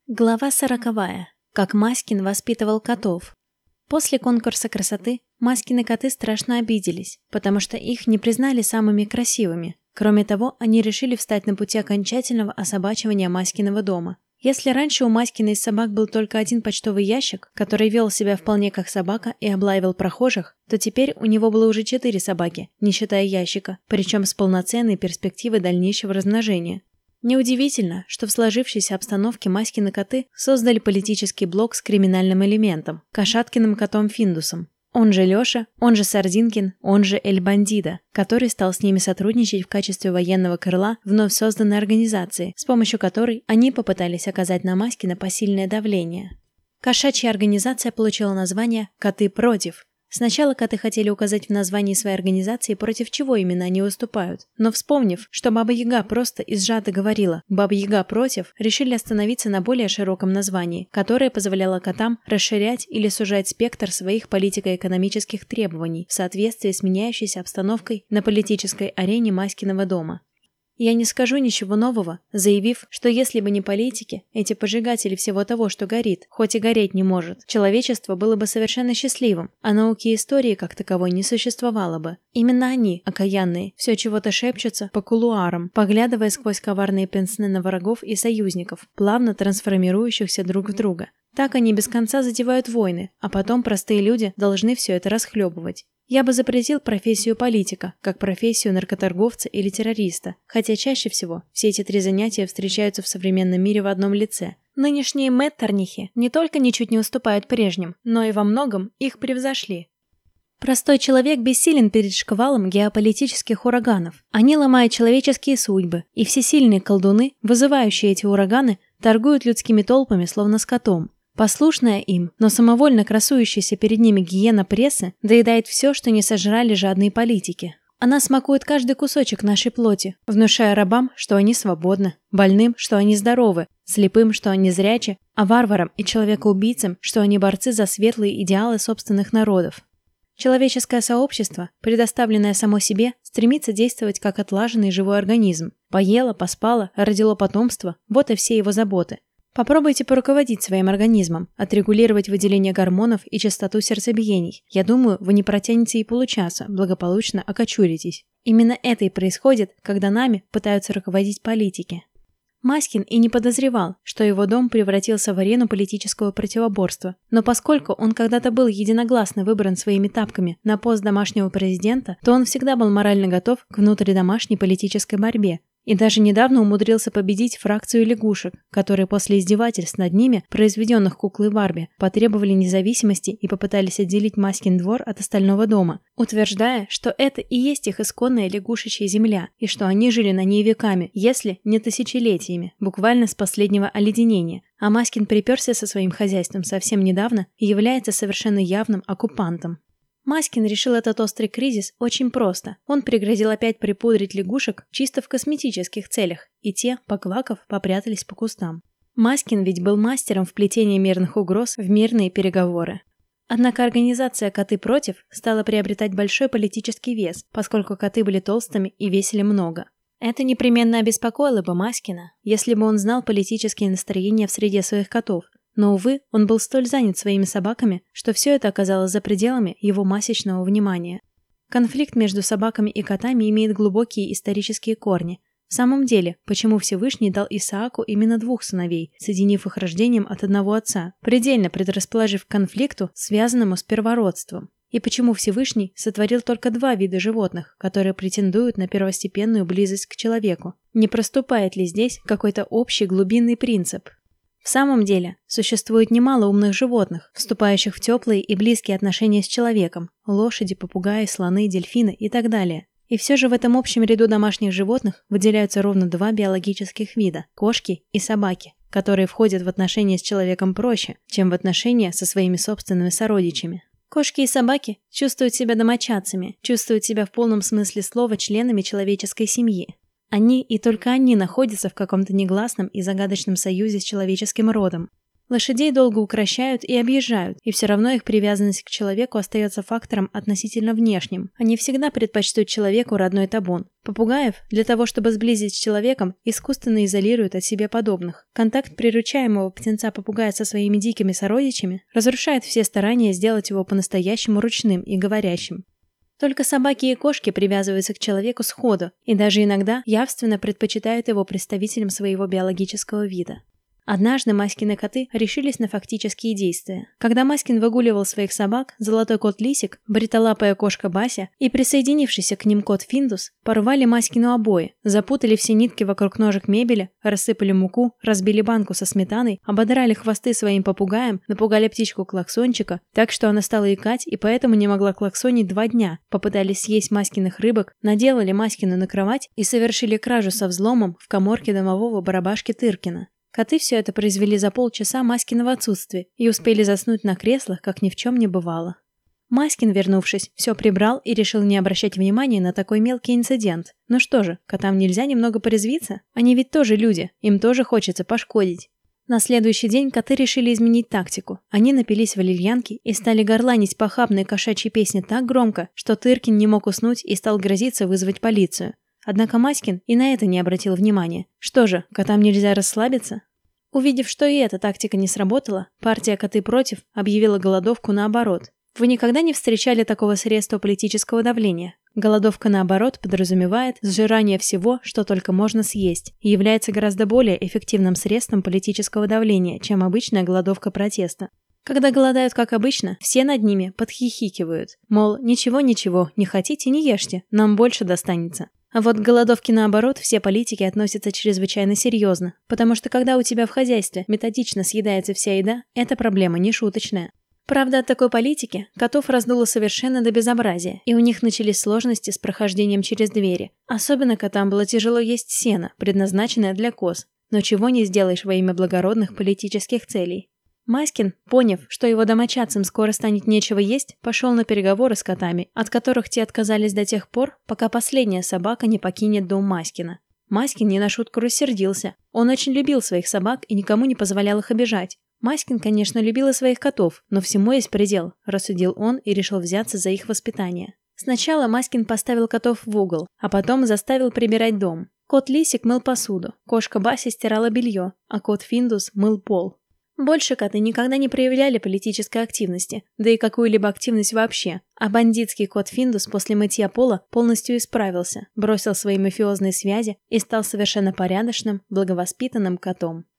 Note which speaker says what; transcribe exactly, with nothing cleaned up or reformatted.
Speaker 1: Глава сороковая. Как Маськин воспитывал котов. После конкурса красоты Маськины коты страшно обиделись, потому что их не признали самыми красивыми. Кроме того, они решили встать на пути окончательного особачивания Маськиного дома. Если раньше у Маськина из собак был только один почтовый ящик, который вел себя вполне как собака и облаивал прохожих, то теперь у него было уже четыре собаки, не считая ящика, причем с полноценной перспективой дальнейшего размножения. Неудивительно, что в сложившейся обстановке Маськины коты создали политический блок с криминальным элементом – Кошаткиным котом Финдусом. Он же Лёша, он же Сардинкин, он же Эль Бандидо, который стал с ними сотрудничать в качестве военного крыла вновь созданной организации, с помощью которой они попытались оказать на Маськина посильное давление. Кошачья организация получила название «Коты против». Сначала коты хотели указать в названии своей организации, против чего именно они выступают, но вспомнив, что Баба Яга просто и сжато говорила «Баба Яга против», решили остановиться на более широком названии, которое позволяло котам расширять или сужать спектр своих политико-экономических требований в соответствии с меняющейся обстановкой на политической арене Маськиного дома. Я не скажу ничего нового, заявив, что если бы не политики, эти пожигатели всего того, что горит, хоть и гореть не может, человечество было бы совершенно счастливым, а науки и истории как таковой не существовало бы. Именно они, окаянные, все чего-то шепчутся по кулуарам, поглядывая сквозь коварные пенсне на врагов и союзников, плавно трансформирующихся друг в друга. Так они без конца затевают войны, а потом простые люди должны все это расхлебывать. Я бы запретил профессию политика, как профессию наркоторговца или террориста, хотя чаще всего все эти три занятия встречаются в современном мире в одном лице. Нынешние Меттернихи не только ничуть не уступают прежним, но и во многом их превзошли. Простой человек бессилен перед шквалом геополитических ураганов. Они ломают человеческие судьбы, и всесильные колдуны, вызывающие эти ураганы, торгуют людскими толпами, словно скотом. Послушная им, но самовольно красующаяся перед ними гиена прессы доедает все, что не сожрали жадные политики. Она смакует каждый кусочек нашей плоти, внушая рабам, что они свободны, больным, что они здоровы, слепым, что они зрячи, а варварам и человекоубийцам, что они борцы за светлые идеалы собственных народов. Человеческое сообщество, предоставленное само себе, стремится действовать как отлаженный живой организм. Поело, поспало, родило потомство – вот и все его заботы. Попробуйте поруководить своим организмом, отрегулировать выделение гормонов и частоту сердцебиений. Я думаю, вы не протянете и получаса, благополучно окочуритесь. Именно это и происходит, когда нами пытаются руководить политики. Маськин и не подозревал, что его дом превратился в арену политического противоборства. Но поскольку он когда-то был единогласно выбран своими тапками на пост домашнего президента, то он всегда был морально готов к внутридомашней политической борьбе. И даже недавно умудрился победить фракцию лягушек, которые после издевательств над ними, произведенных куклой Барби, потребовали независимости и попытались отделить Маськин двор от остального дома, утверждая, что это и есть их исконная лягушечья земля, и что они жили на ней веками, если не тысячелетиями, буквально с последнего оледенения. А Маськин приперся со своим хозяйством совсем недавно и является совершенно явным оккупантом. Маськин решил этот острый кризис очень просто. Он пригрозил опять припудрить лягушек чисто в косметических целях, и те, поквакав, попрятались по кустам. Маськин ведь был мастером в плетении мирных угроз в мирные переговоры. Однако организация «Коты против» стала приобретать большой политический вес, поскольку коты были толстыми и весили много. Это непременно обеспокоило бы Маськина, если бы он знал политические настроения в среде своих котов. Но, увы, он был столь занят своими собаками, что все это оказалось за пределами его масячного внимания. Конфликт между собаками и котами имеет глубокие исторические корни. В самом деле, почему Всевышний дал Исааку именно двух сыновей, соединив их рождением от одного отца, предельно предрасположив к конфликту, связанному с первородством? И почему Всевышний сотворил только два вида животных, которые претендуют на первостепенную близость к человеку? Не проступает ли здесь какой-то общий глубинный принцип? В самом деле, существует немало умных животных, вступающих в теплые и близкие отношения с человеком – лошади, попугаи, слоны, дельфины и так далее. И все же в этом общем ряду домашних животных выделяются ровно два биологических вида – кошки и собаки, которые входят в отношения с человеком проще, чем в отношения со своими собственными сородичами. Кошки и собаки чувствуют себя домочадцами, чувствуют себя в полном смысле слова членами человеческой семьи. Они и только они находятся в каком-то негласном и загадочном союзе с человеческим родом. Лошадей долго укрощают и объезжают, и все равно их привязанность к человеку остается фактором относительно внешним. Они всегда предпочтут человеку родной табун. Попугаев, для того чтобы сблизить с человеком, искусственно изолируют от себе подобных. Контакт приручаемого птенца-попугая со своими дикими сородичами разрушает все старания сделать его по-настоящему ручным и говорящим. Только собаки и кошки привязываются к человеку сходу и даже иногда явственно предпочитают его представителям своего биологического вида. Однажды Маськины коты решились на фактические действия. Когда Маськин выгуливал своих собак, золотой кот Лисик, бритолапая кошка Бася и присоединившийся к ним кот Финдус порвали Маськину обои, запутали все нитки вокруг ножек мебели, рассыпали муку, разбили банку со сметаной, ободрали хвосты своим попугаям, напугали птичку Клаксончика, так что она стала икать и поэтому не могла клаксонить два дня, попытались съесть Маськиных рыбок, наделали Маськину на кровать и совершили кражу со взломом в каморке домового барабашки Тыркина. Коты все это произвели за полчаса Маськиного отсутствия и успели заснуть на креслах, как ни в чем не бывало. Маськин, вернувшись, все прибрал и решил не обращать внимания на такой мелкий инцидент. Ну что же, котам нельзя немного порезвиться? Они ведь тоже люди, им тоже хочется пошкодить. На следующий день коты решили изменить тактику. Они напились валерьянки и стали горланить похабные кошачьи песни так громко, что Тыркин не мог уснуть и стал грозиться вызвать полицию. Однако Маськин и на это не обратил внимания. Что же, котам нельзя расслабиться? Увидев, что и эта тактика не сработала, партия «Коты против» объявила голодовку наоборот. Вы никогда не встречали такого средства политического давления? Голодовка, наоборот, подразумевает сжирание всего, что только можно съесть, и является гораздо более эффективным средством политического давления, чем обычная голодовка протеста. Когда голодают, как обычно, все над ними подхихикивают. Мол, ничего-ничего, не хотите – не ешьте, нам больше достанется. А вот к голодовке, наоборот, все политики относятся чрезвычайно серьезно, потому что когда у тебя в хозяйстве методично съедается вся еда, эта проблема не шуточная. Правда, от такой политики котов раздуло совершенно до безобразия, и у них начались сложности с прохождением через двери. Особенно котам было тяжело есть сено, предназначенное для коз. Но чего не сделаешь во имя благородных политических целей. Маськин, поняв, что его домочадцам скоро станет нечего есть, пошел на переговоры с котами, от которых те отказались до тех пор, пока последняя собака не покинет дом Маськина. Маськин не на шутку рассердился. Он очень любил своих собак и никому не позволял их обижать. Маськин, конечно, любил и своих котов, но всему есть предел, рассудил он и решил взяться за их воспитание. Сначала Маськин поставил котов в угол, а потом заставил прибирать дом. Кот Лисик мыл посуду, кошка Бася стирала белье, а кот Финдус мыл пол. Больше коты никогда не проявляли политической активности, да и какую-либо активность вообще, а бандитский кот Финдус после мытья пола полностью исправился, бросил свои мафиозные связи и стал совершенно порядочным, благовоспитанным котом.